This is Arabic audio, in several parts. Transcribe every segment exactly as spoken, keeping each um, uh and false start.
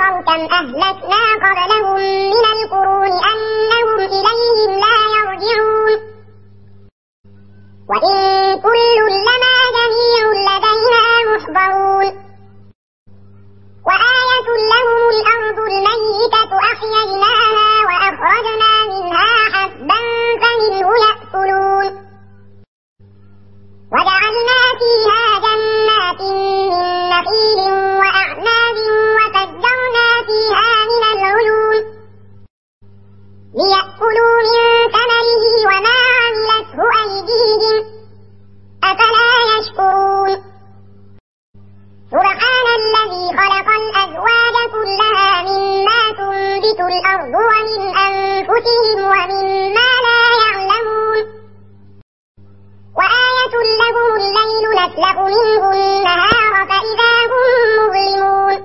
يروا كم أهلكنا قبلهم من القرون أنهم إليهم لا يرجعون وإن كل لما جميع لدينا محضرون وآية لهم الأرض الميتة أحييناها وأخرجنا منها حبا فمنه يأكلون وجعلنا فيها جنات من نخيل وأعناب وفجرنا فيها من العيون ليأكلوا من ثمره وما عملته أيديهم أفلا يشكرون سبحان الذي خلق الأزواج كلها مما تنبت الأرض ومن أنفسهم ومما لا يعلمون وآية لهم الليل نسلخ منه النهار فإذا هم مظلمون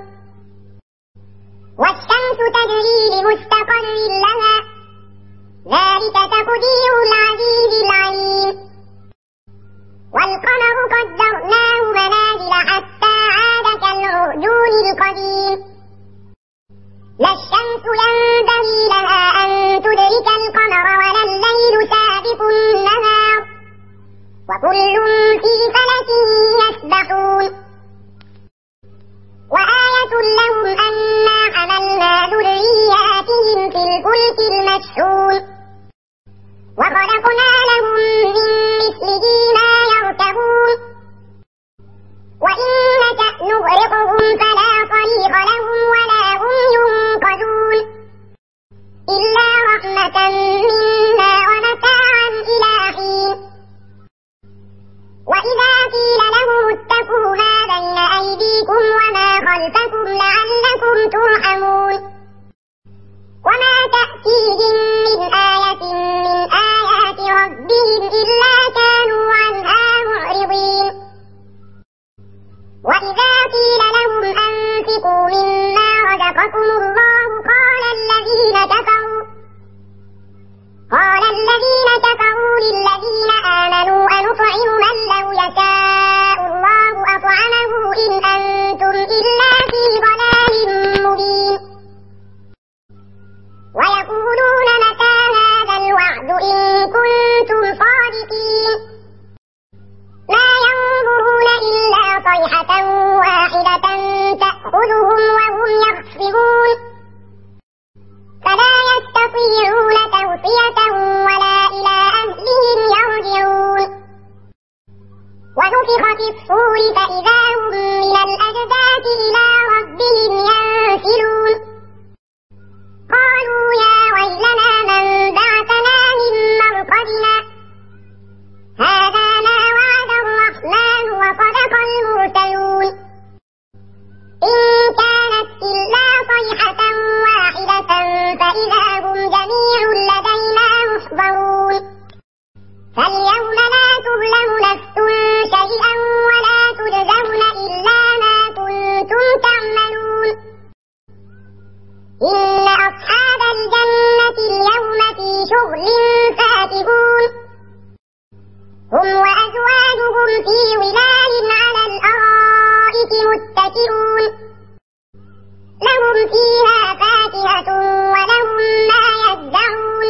والشمس تجري لمستقر لها ذلك تقدير العزيز العليم والقمر قدرناه منازل حتى عاد كالعرجون القديم لا الشمس ينبغي لها أن تدرك القمر ولا الليل سابق النهار وكل في فلك يسبحون وآية لهم أنا حملنا ذرياتهم في الفلك المشحون وخلقنا لهم من مثله ما يركبون وإن نشأ نغرقهم فلا صريخ لهم ولا هم ينقذون إلا رحمة منا ومتاعا إلى حين وإذا قيل لهم اتقوا ما بين أيديكم وما خلفكم لعلكم ترحمون وما تأتيهم من آية من آيات ربهم إلا كانوا عنها معرضين وإذا قيل لهم أنفقوا مما رزقكم الله قال الذين كفروا قال الذين كفروا للذين آمنوا أنطعم من لو يشاء الله أطعمه إن أنتم إلا في ضلال مبين ويقولون متى هذا الوعد إن كنتم صادقين ما ينظرون إلا صيحة واحدة تأخذهم وهم يخصمون فلا يستطيعون توصية ولا إلى أهلهم يرجعون ونفخ في الصور فإذا هم من الأجداث إلى ربهم ينسلون قالوا يا ويلنا من بعثنا من مرقدنا هذا ما وعد الرحمن وصدق المرسلون إن كانت إلا صيحة واحدة فإذا هم جميع لدينا محضرون فاليوم لا تظلم نفس شيئا ولا تجزون إلا ما كنتم تعملون إن أصحاب الجنة اليوم في شغل فاكهون هم وأزواجهم في ظلال على الأرائك متكئون لهم فيها فاكهة ولهم ما يدعون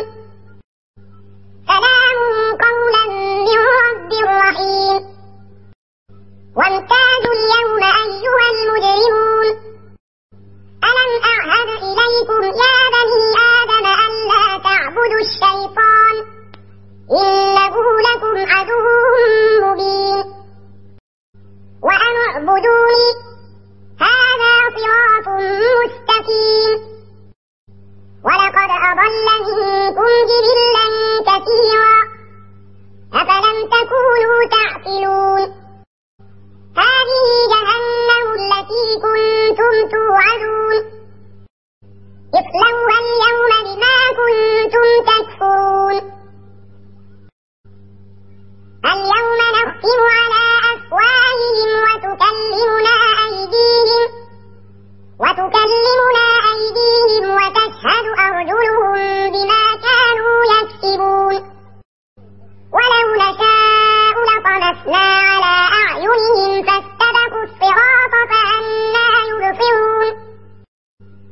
سلام قولا من رب رحيم وامتازوا اليوم أيها المجرمون ألم أعهد إليكم يا بني آدم ألا تعبدوا الشيطان إنه لكم عدو مبين وأن اعبدوني هذا صراط مستقيم ولقد أضل منكم جبلا كثيرا أفلم تكونوا تعقلون هذه جهنم التي كنتم توعدون اصلوها اليوم بما كنتم تكفرون اليوم نختم على أفواههم وتكلمنا أيديهم وتكلمنا أيديهم وتشهد أرجلهم بما كانوا يكسبون ولو نشاء لطمسنا على أعينهم فاستبقوا الصراط فأنى يبصرون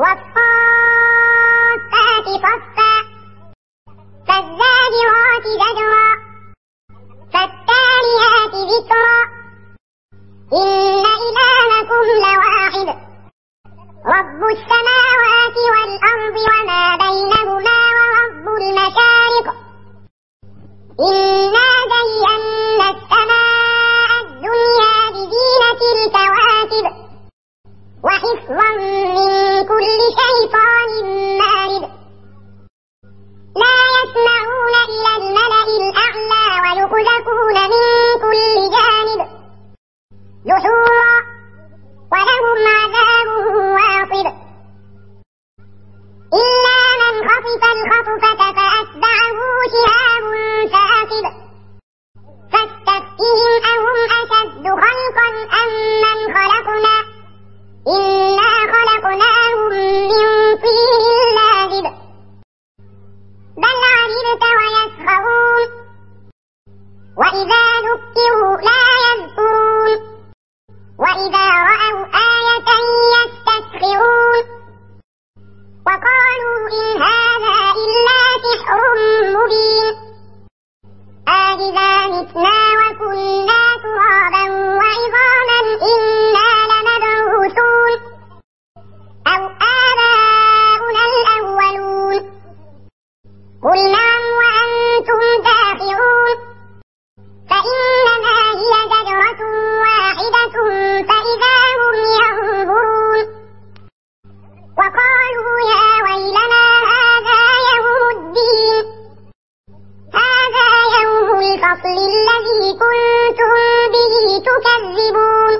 والصافات صفا فالزاجرات زجرا فالتاليات ذكرا إن إلهكم لواحد رب السماوات والأرض وما بينهما ورب المشارق إنا زينا السماء الدنيا بزينة الكواكب وحفظا من كل شيطان مارد لا يسمعون إلى الملأ الأعلى ويقذفون من كل جانب دحورا ولهم عذاب واصب إلا من خطف الخطفة فأتبعه شهاب ثاقب فاستفتهم أهم أشد خلقا أم من خلقنا إنا خلقناهم من طين لازب بل عجبت ويسخرون وإذا ذكروا لا يذكرون وإذا رأوا آية يستسخرون وقالوا إن هذا إلا سحر مبين أإذا متنا وكنا ترابا وعظاما إنا لمبعوثون أو آباؤنا الأولون قل نعم وأنتم داخرون فإنما هي زجرة واحدة فإذا هم ينظرون وقالوا يا ويلنا هذا يوم الدين هذا يوم الفصل الذي كنتم به تكذبون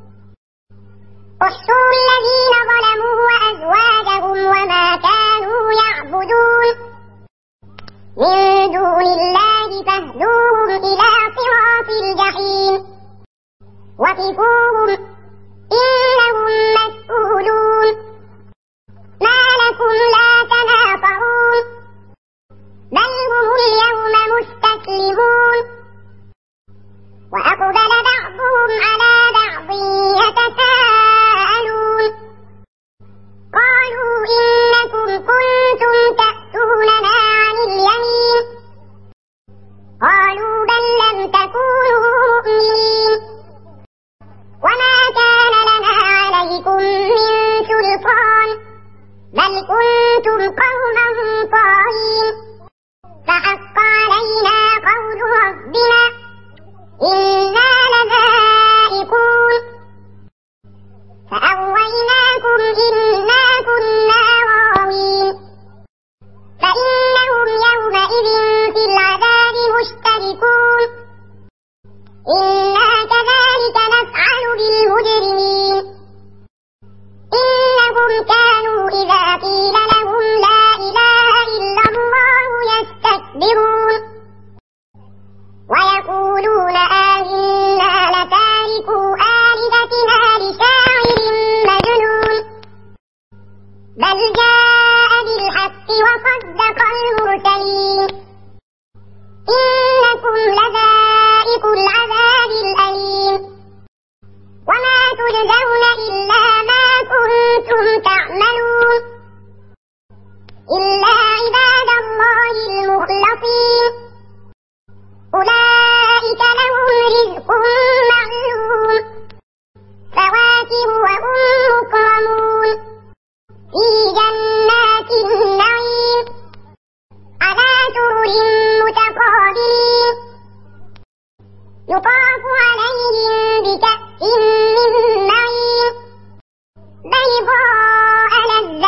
احشروا الذين ظلموا وأزواجهم وما كانوا يعبدون من دون الله فاهدوهم إلى صراط الجحيم وقفوهم إنهم مسؤولون ما لكم لا تناصرون بل هم اليوم مستسلمون وأقبل بعضهم على بعض يتساءلون قالوا إنكم كنتم تأتوننا عن اليمين قالوا بل لم تكونوا مؤمنين وما كان لنا عليكم من سلطان بل كنتم قوما طاغين فحق علينا قول ربنا إنا لذائقون فأغويناكم إنا كنا غاوين فإنهم يومئذ في العذاب مشتركون إنا كذلك نفعل بالمجرمين إنهم كانوا إذا قيل لهم لا إله إلا الله يستكبرون ويقولون آئنا لتاركو آلهتنا لشاعر مجنون بل جاء بالحق وصدق المرسلين إنكم لذائق العذاب الأليم وما تجزون إلا ما كنتم تعملون إلا عباد الله المخلصين أولئك لهم رزق معلوم فواكه وهم مكرمون في جنات النعيم على سرر متقابلين يطاف عليهم بكأس من معين بيضاء لذة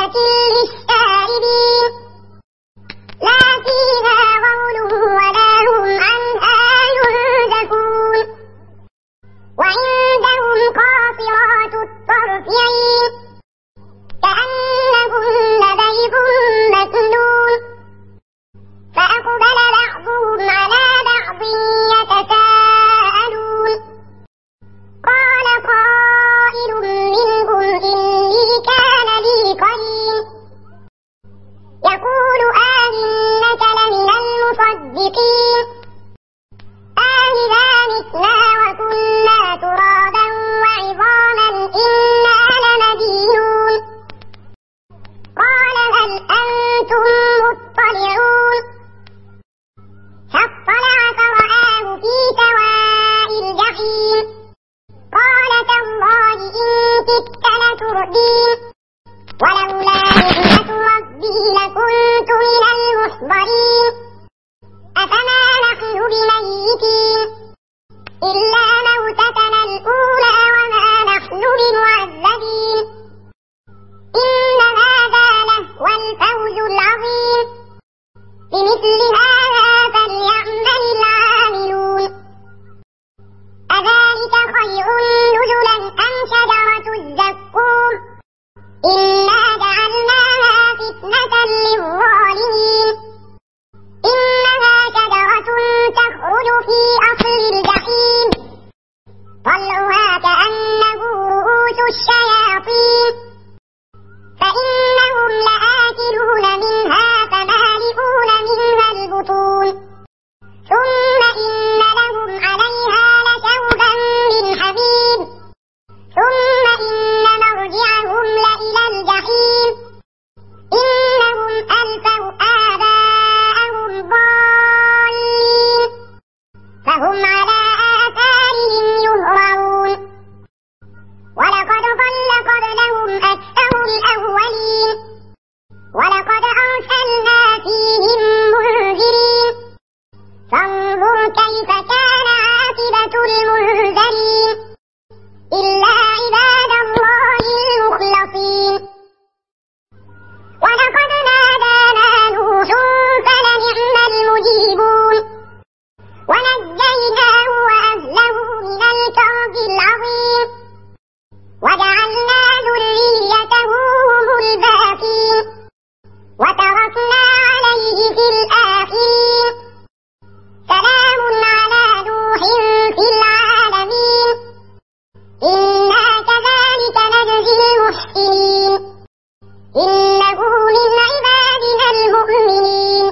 إنه من عبادنا المؤمنين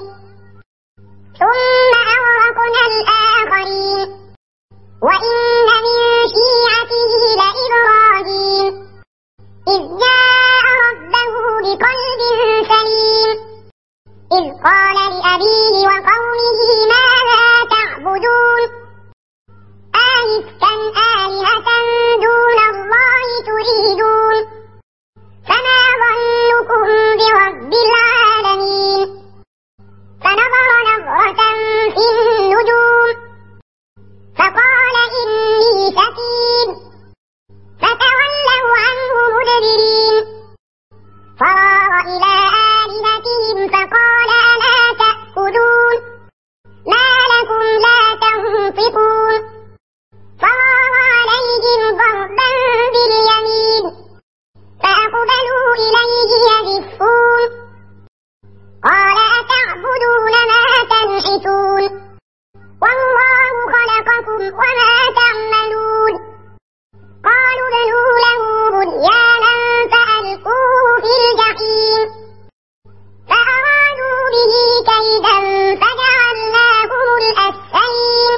ثم أغرقنا الآخرين وإن من شيعته لإبراهيم إذ جاء ربه بقلب سليم إذ قال لأبيه وقومه ماذا تعبدون أئفكا آلهة دون الله تريدون فما ظنكم برب العالمين فنظر نظرة في النجوم فقال إني سقيم فتولوا عنه مدبرين فراغ إلى آلهتهم فقال ألا تأكلون ما لكم لا تنطقون فراغ عليهم ضربا باليمين فأقبلوا إليه يزفون قال أتعبدون ما تنحتون والله خلقكم وما تعملون قالوا ابنوا له بنيانا فألقوه في الجحيم فأرادوا به كيدا فجعلناهم الأسفلين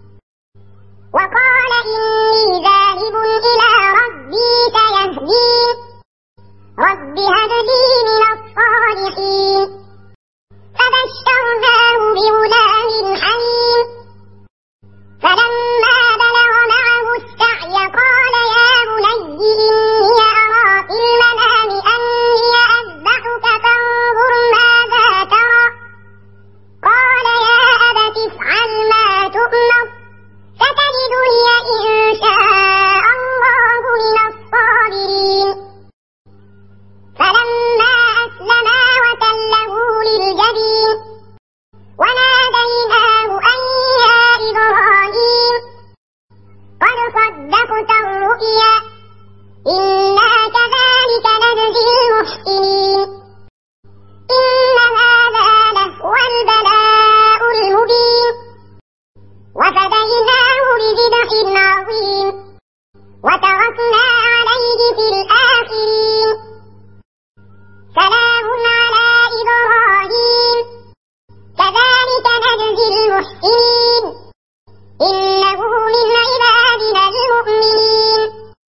وقال إني ذاهب إلى ربي سيهدين رب هب لي من الصالحين فبشرناه بغلام حليم فلما بلغ معه السعي قال يا بني إني أرى في المنام أني أذبحك فانظر ماذا ترى قال يا أبت افعل ما تؤمر ستجدني إن شاء الله من الصابرين فلما أسلما وتله للجبين وناديناه أن يا إبراهيم قد صدقت الرؤيا إنا كذلك نجزي المحسنين إن هذا لهو البلاء المبين وفديناه بذبح عظيم وتركنا عليه في الآخرين سلام على إبراهيم كذلك نجزي المحسنين إنه من عبادنا المؤمنين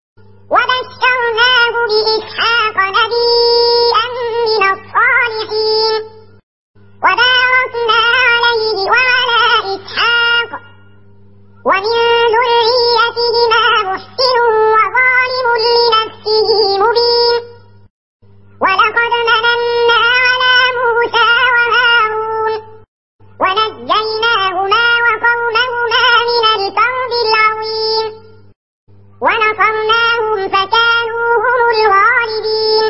وبشرناه بإسحاق نبيا من الصالحين وباركنا عليه وعلى إسحاق ومن ذريتهما محسن وظالم لنفسه مبين ولقد مننا على موسى وهارون ونجيناهما وقومهما من الكرب العظيم ونصرناهم فكانوا هم الغالبين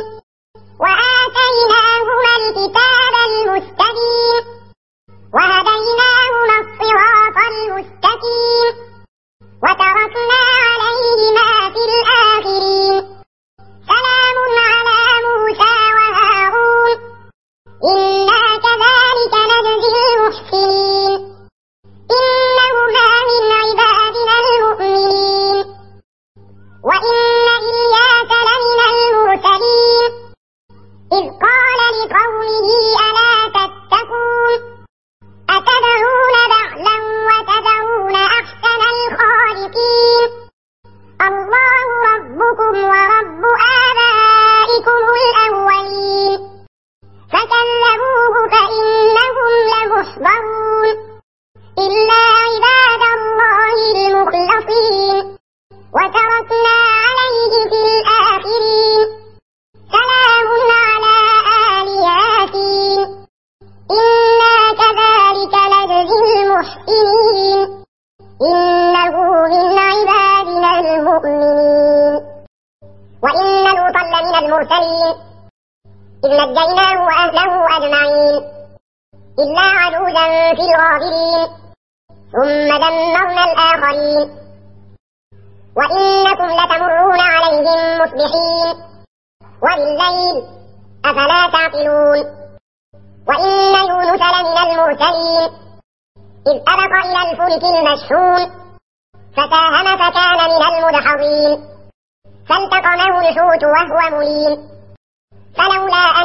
وآتيناهما الكتاب المستبين وهديناهما الصراط المستقيم وتركنا عليهما في الآخرين سلام على موسى وهارون إنا كذلك نجزي المحسنين إنهما من عبادنا المؤمنين وإن إلياس لمن المرسلين إذ قال لقومه ألا تتقون أتدعون بعلا وتدعون أحسن الخالقين الله ربكم ورب آبائكم الأولين فكذبوه فإنهم لمحضرون إلا عباد الله المخلصين وتركنا عليه في الآخرين سلام على آل ياسين إنا كذلك نجزي المحسنين إنه من عبادنا المؤمنين وإن لوطا لمن المرسلين إذ نجيناه وأهله أجمعين إلا عجوزا في الغابرين ثم دمرنا الآخرين وإنكم لتمرون عليهم مصبحين وبالليل أفلا تعقلون وإن يونس لمن المرسلين إذ أبق إلى الفلك المشحون فساهم فكان من المدحضين فالتقمه الحوت وهو مليم فلولا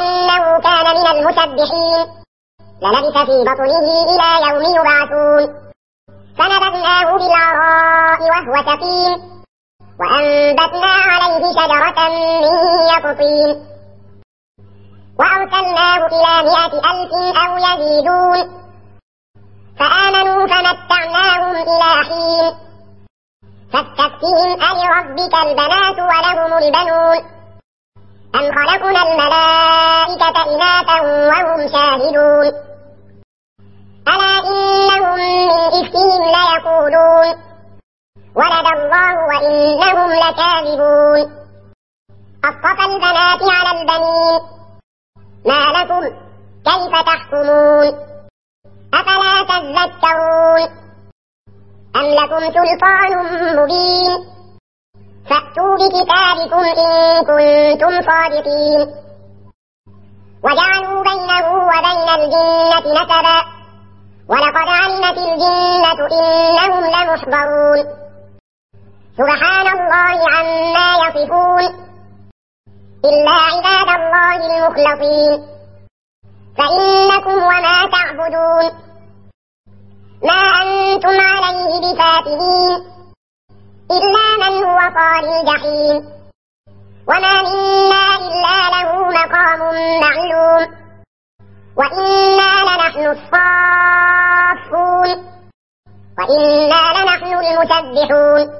المسبحين للبث في بطنه إلى يوم يبعثون فنبذناه بالعراء وهو سقيم وأنبتنا عليه شجرة من يقطين وأرسلناه إلى مائة ألف أو يزيدون فآمنوا فمتعناهم إلى حين فاستفتهم ألربك البنات ولهم البنون أم خلقنا الملائكة إناثا وهم شاهدون ألا إنهم من إفكهم ليقولون ولد الله وإنهم لكاذبون أصطفى البنات على البنين ما لكم كيف تحكمون أفلا تذكرون أم لكم سلطان مبين فأتوا بكتابكم إن كنتم صادقين وجعلوا بينه وبين الجنة نسبا ولقد علمت الجنة إنهم لمحضرون سبحان الله عما يصفون إلا عباد الله المخلصين فإنكم وما تعبدون ما أنتم عليه بفاتنين إلا من هو صال الجحيم وما منا إلا له مقام معلوم وإنا لنحن الصافون وإنا لنحن المسبحون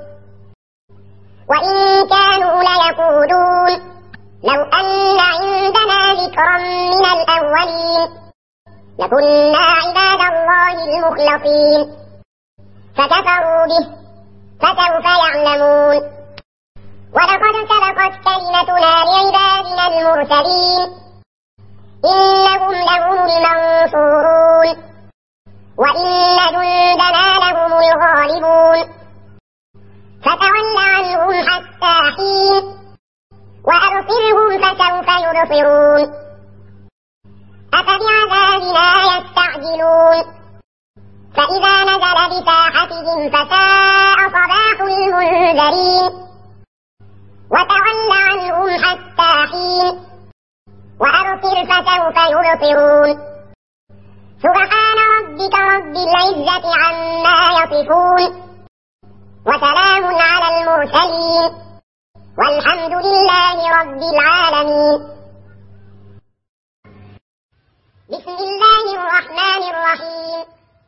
وإن كانوا ليقولون لو أن عندنا ذكرا من الأولين لكنا عباد الله المخلصين فكفروا به فسوف يعلمون ولقد سبقت كلمتنا لعبادنا المرسلين إنهم لهم المنصورون وإن جندنا لهم الغالبون فتول عنهم حتى حين وأبصرهم فسوف يبصرون أفبعذابنا يستعجلون فإذا نزل بساحتهم فساء صباح المنذرين وتول عنهم حتى حين وأبصر فسوف يبصرون سبحان ربك رب العزة عما يصفون وسلام على المرسلين والحمد لله رب العالمين بسم الله الرحمن الرحيم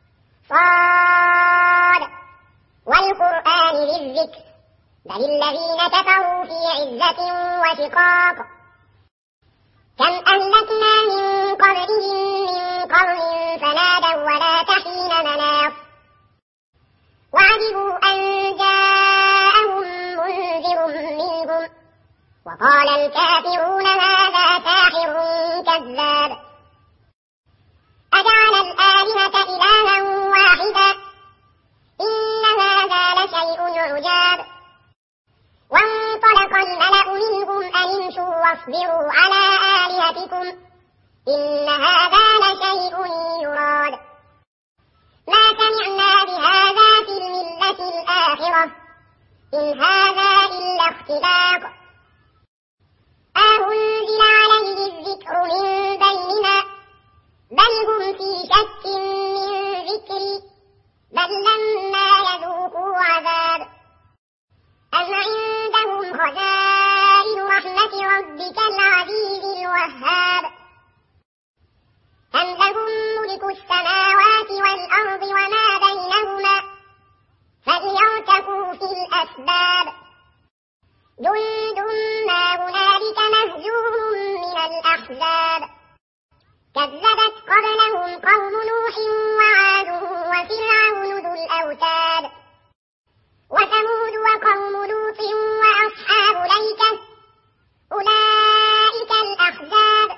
صاد والقرآن للذكر بل الذين كفروا في عزة وشقاق كم أهلكنا من قبلهم من قرن فنادوا ولا تحين مناص وعجبوا أن جاءهم منذر منهم وقال الكافرون هذا ساحر كذاب أجعل الآلهة إلها واحدا إن هذا لشيء عجاب وانطلق الملأ منهم أن امشوا واصبروا على آلهتكم إن هذا لشيء يراد ما سمعنا بهذا في الملة الآخرة إن هذا إلا اختلاق أنزل عليه الذكر من بيننا بل هم في شك من ذكري بل لما يذوقوا عذاب أم عندهم خزائن رحمة ربك العزيز الوهاب أم لهم ملك السماوات والأرض وما بينهما فليرتقوا في الأسباب جند ما هنالك مهزوم من الأحزاب كذبت قبلهم قوم نوح وعاد وفرعون ذو الأوتاد وثمود وقوم لوط وأصحاب الأيكة أولئك الأحزاب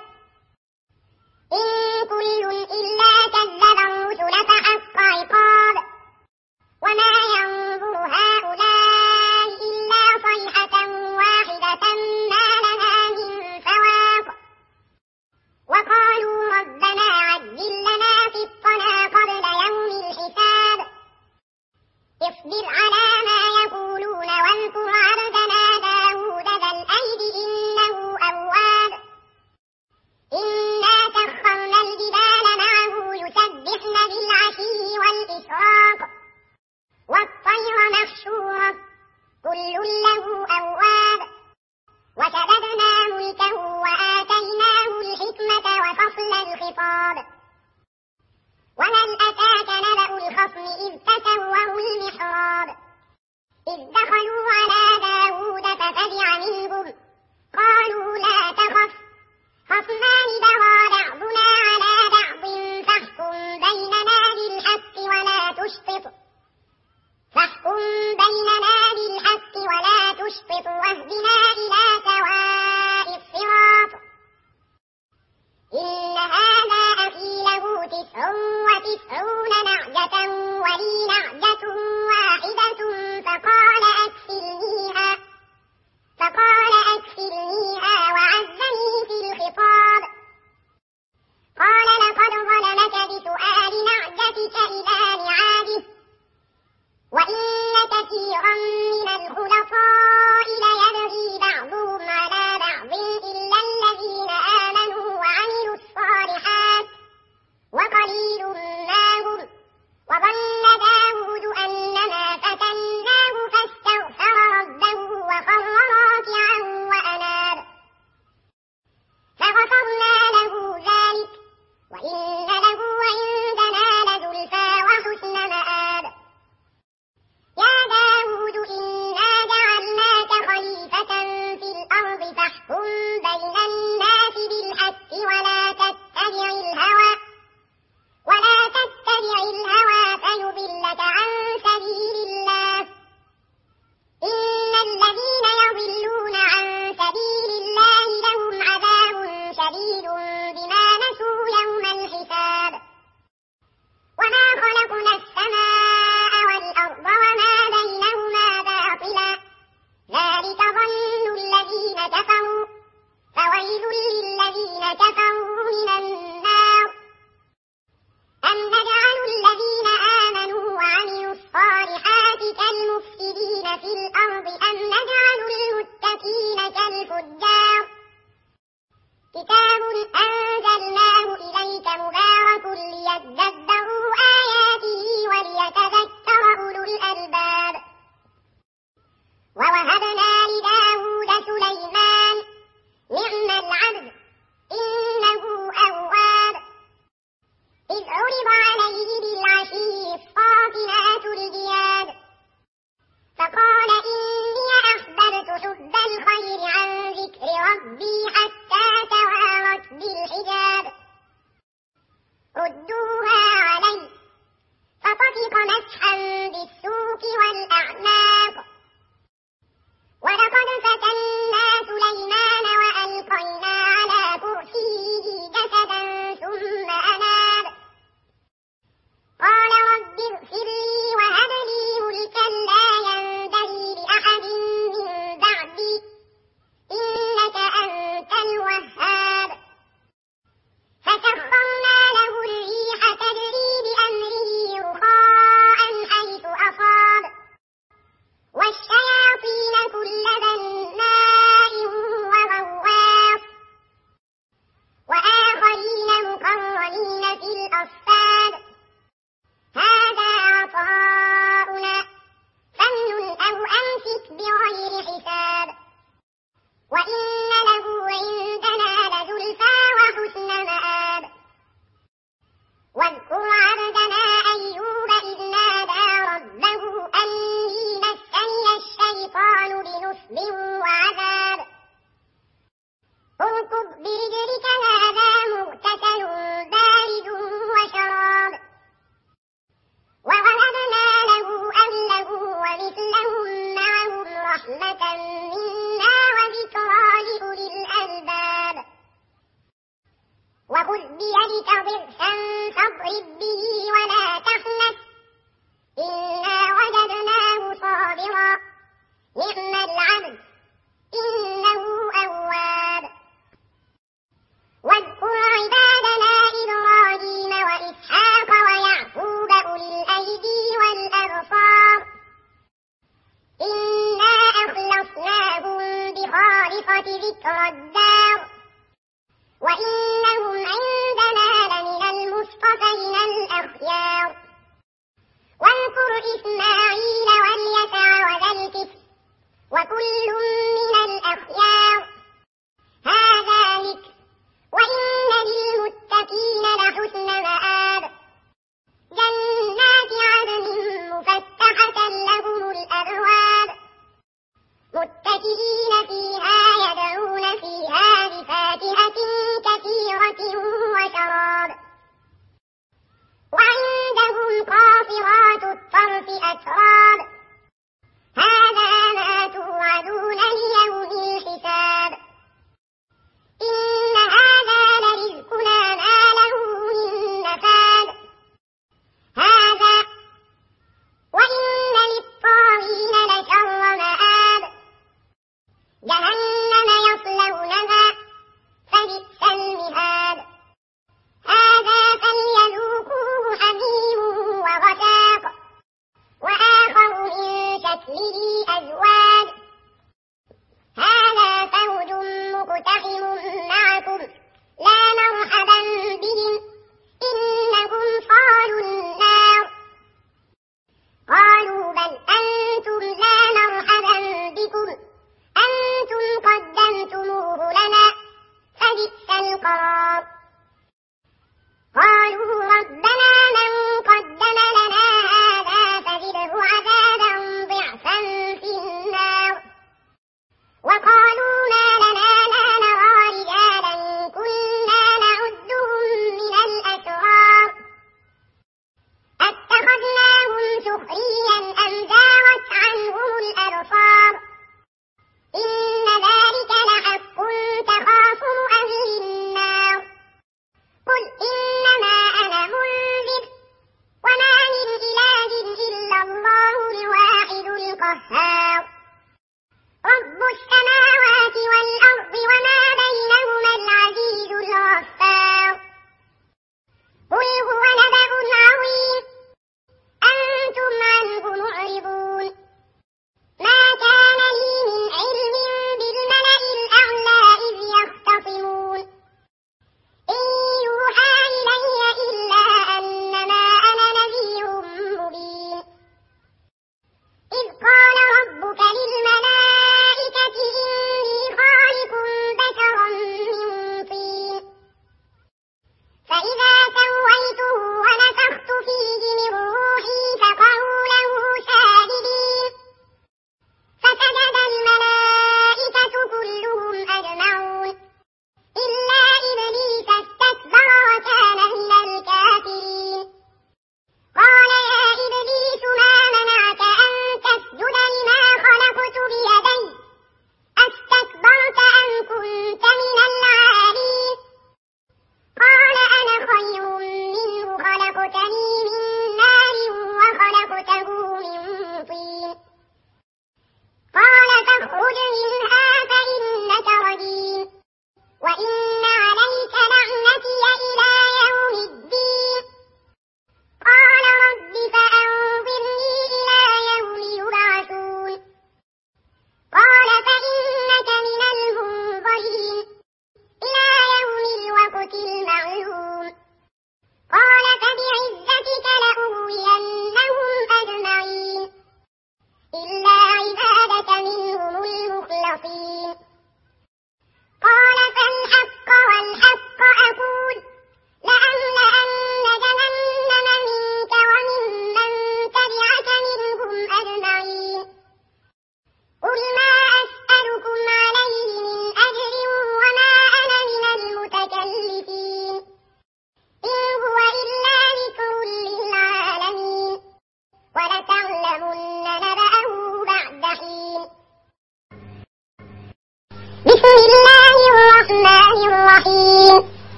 إن كل إلا كذب الرسل فحق عقاب وما ينظر هؤلاء إلا صيحة واحدة ما لها من فواق وقالوا ربنا عجل لنا قطنا قبل يوم الحساب الخطاب. وهل أتاك نبأ الخصم إذ تسوروا المحراب إذ دخلوا على داود ففزع منهم قالوا لا تخف خصمان بغى بعضنا على بعض فاحكم بيننا بالحق ولا تشطط فاحكم بيننا بالحق ولا تشطط واهدنا إلى سواء الصراط. إن هذا أخي له تسع وتسعون نعجة ولي نعجة واحدة فقال أكفلنيها فقال أكفلنيها وعزني في الخطاب. قال لقد ظلمك بسؤال نعجتك إلى نعاجه وإن كثيرا من الخلطاء ليبغي بعضهم على بعض إلا الذين آمنوا وعملوا الصالحات وقليل ما هم. وظن داود أنما فتناه فاستغفر ربه وخر راكعا وأناب فغفرنا له ذلك وإن له عندنا لزلفى وحسن مآب. يا داود إنا جعلناك خليفة في الأرض فاحكم بين الناس بالحق ولا تتبع الهوى ولا تتبع الهوى فيضلك عن سبيل الله. إن الذين يضلون عن سبيل الله لهم عذاب شديد بما نسوا يوم الحساب. وما خلقنا السماء والأرض وما بينهما باطلا ذلك ظن الذين كفروا فويل للذين كفروا من النار. أم نجعل الذين آمنوا وعملوا الصالحات كالمفسدين في الأرض أم نجعل المتقين كالفجار. كتاب أنزلناه إليك مبارك ليدبروا آياته وليتذكر أولو الألباب. ووهبنا لداود سليمان نعم العبد إنه أواب. إذ عرض عليه بالعشي الصافنات الجياد فقال إني أحببت حب الخير عن ذكر ربي حتى توارت بالحجاب. ردوها علي فطفق مسحا بالسوق والأعناق. ولقد فتنا سليمان وألقينا على كرسيه جسدا ثم أناب. قال رب اغفر لي وهب لي ملكا لا ينبغي لأحد من بعدي إنك أنت الوهاب. فسخرنا له الريح تجري بأمره رخاء حيث أصاب والشياطين كل بناء وغواص وآخرين مقرنين في الأصفاد. هذا عطاؤنا فامنن أو أمسك بغير حساب. وإن له عندنا لزلفى وحسن مآب. واذكر عبدنا أيوب إذ نادى ربه أني مسني الشيطان بنصب وعذاب. اركض برجلك هذا مغتسل بارد وشراب. ووهبنا له أهله ومثلهم معهم رحمة منا وذكرى لأولي الألباب. وخذ بيدك ضغثا فاضرب به ولا تحنث إنا وجدناه صابرا نعم العبد إنه أواب. واذكر عبادنا إبراهيم وإسحاق ويعقوب أولي الأيدي والأبصار إنا أخلصناهم بخالصة ذكر الدار وإنهم عندنا لمن المصطفين الأخيار. واذكر إسماعيل واليسع وذا الكفل وكل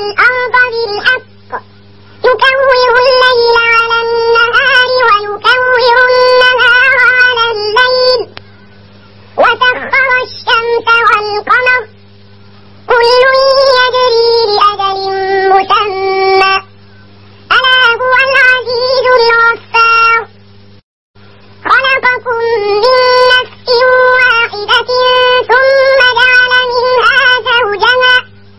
والأرض بالحق يكور الليل على النهار ويكور النهار على الليل وسخر الشمس والقمر كل يجري لأجل مسمى ألا هو العزيز الغفار خلقكم من نفس واحدة ثم جعل منها زوجها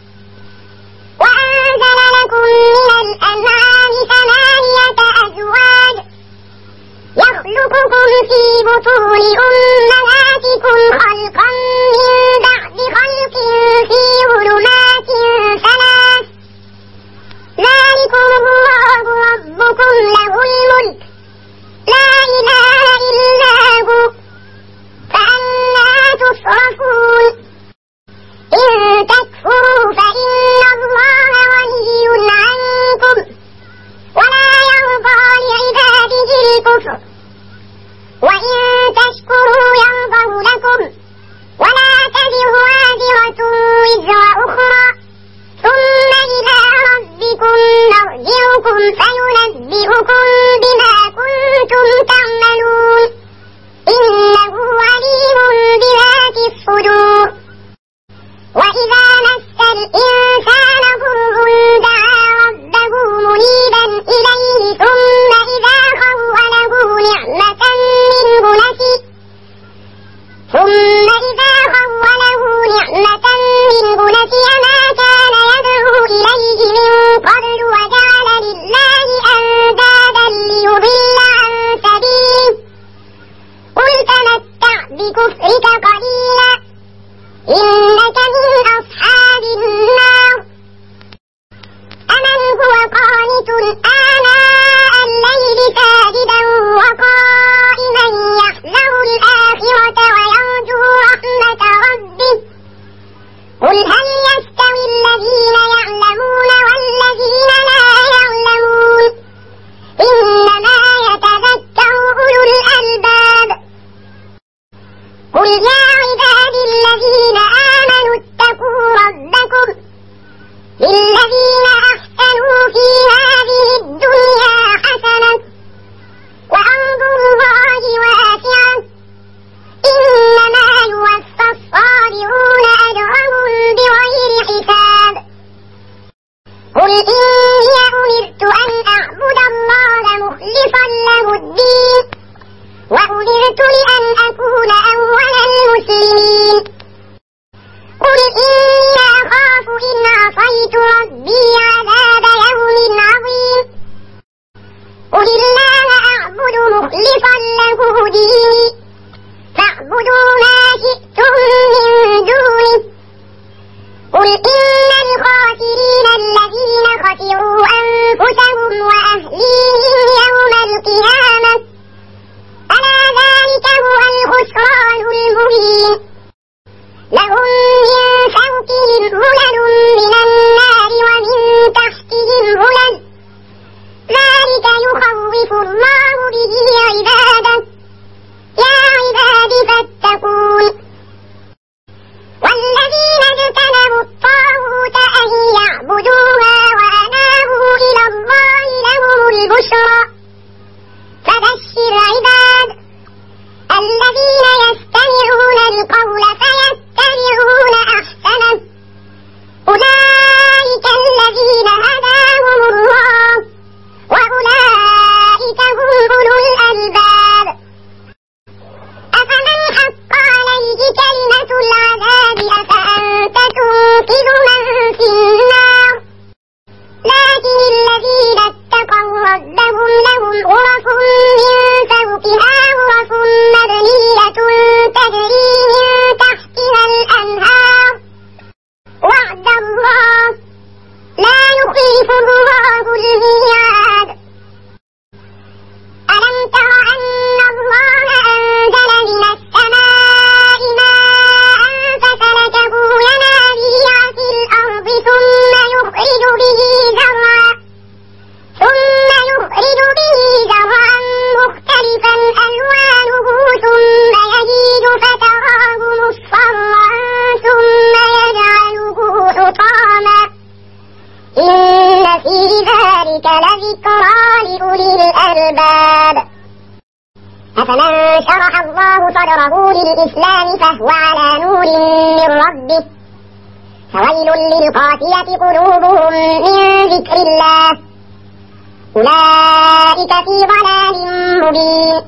وأنزل لكم من الأنعام ثمانية أزواج يخلقكم في بطون أمهاتكم خلقا من بعد خلق في ظلمات ثلاث ذلكم الله ربكم له الملك لا إله إلا هو فأنى تصرفون إن تكفروا فإن الله غني عنكم ولا يرضى لعباده الكفر وإن تشكروا يرضه لكم ولا تزر وازرة وزر أخرى ثم إلى ربكم مرجعكم فينبئكم بما كنتم تعملون إنه عليم بذات الصدور وإذا مس الإنسان ضر دعا ربه منيبا إليه ثم إذا خوله نعمة منه نسي ثم إذا خوله نعمة منه نسي ما كان يدعو إليه من قبل وجعل لله أندادا ليضل عن سبيله قل تمتع بكفرك قليلا إنك من أصحاب النار أمن هو قانت آناء الليل ساجدا وقائما يحذر الآخرة ويرجو رحمة ربه قل هل يستوي الذين يعلمون والذين لا يعلمون إنما يتذكر أولو الألباب قل يا عبادي الذين آمنوا اتقوا ربكم للذين أحسنوا في هذه الدنيا حسنة وأرض الله واسعة إنما يوفى الصابرون أجرهم بغير حساب قل إني أمرت أن أعبد الله مخلصا له الدين وأمرت لأن أكون أول المسلمين قل إني أخاف إن عصيت ربي عذاب يوم عظيم قل الله أعبد مخلصا له ديني فاعبدوا ما شئتم من دونه قل إن الخاسرين الذين خسروا أنفسهم وأهليهم يوم القيامة ألا ذلك هو الخسران المبين لهم من فوقهم ظلل من النار ومن تحتهم ظلل ذلك يخوف الله به عباده يا عباد فاتقون والذين اجتنبوا الطاغوت أن يعبدوها وأنابوا إلى الله لهم البشرى ذلك لذكرى لأولي الألباب. أفمن شرح الله صدره للإسلام فهو على نور من ربه فويل للقاسية قلوبهم من ذكر الله أولئك في ضلال مبين.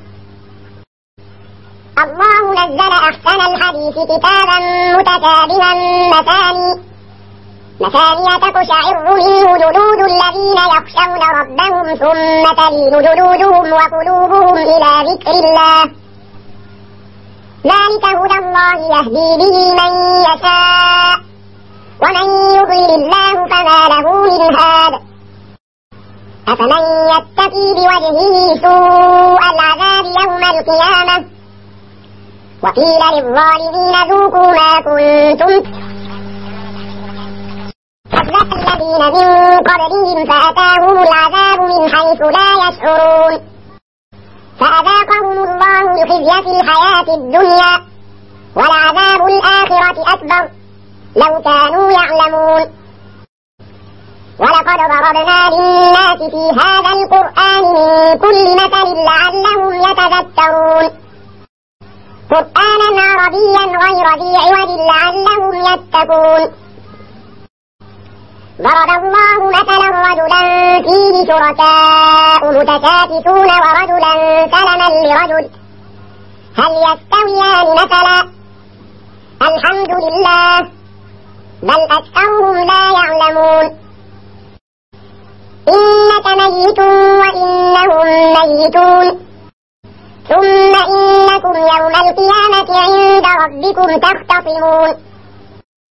الله نزل أحسن الحديث كتابا متشابها مثاني مثانية تقشعر منه جلود الذين يخشون ربهم ثم تلين جلودهم وقلوبهم إلى ذكر الله ذلك هدى الله يهدي به من يشاء ومن يضلل الله فما له من هاد. أفمن يتقي بوجهه سوء العذاب يوم القيامة وقيل للظالمين ذوقوا ما كنتم كذب الذين من قبلهم فأتاهم العذاب من حيث لا يشعرون فأذاقهم الله الخزي في الحياة الدنيا ولعذاب الآخرة أكبر لو كانوا يعلمون. ولقد ضربنا للناس في هذا القرآن من كل مثل لعلهم يتذكرون قرآنا عربيا غير ذي عوج لعلهم يتقون. ضرب الله مثلا رجلا فيه شركاء متشاكسون ورجلا سلما لرجل هل يستويان مثلا الحمد لله بل أكثرهم لا يعلمون. إنك ميت وإنهم ميتون ثم إنكم يوم القيامة عند ربكم تختصمون.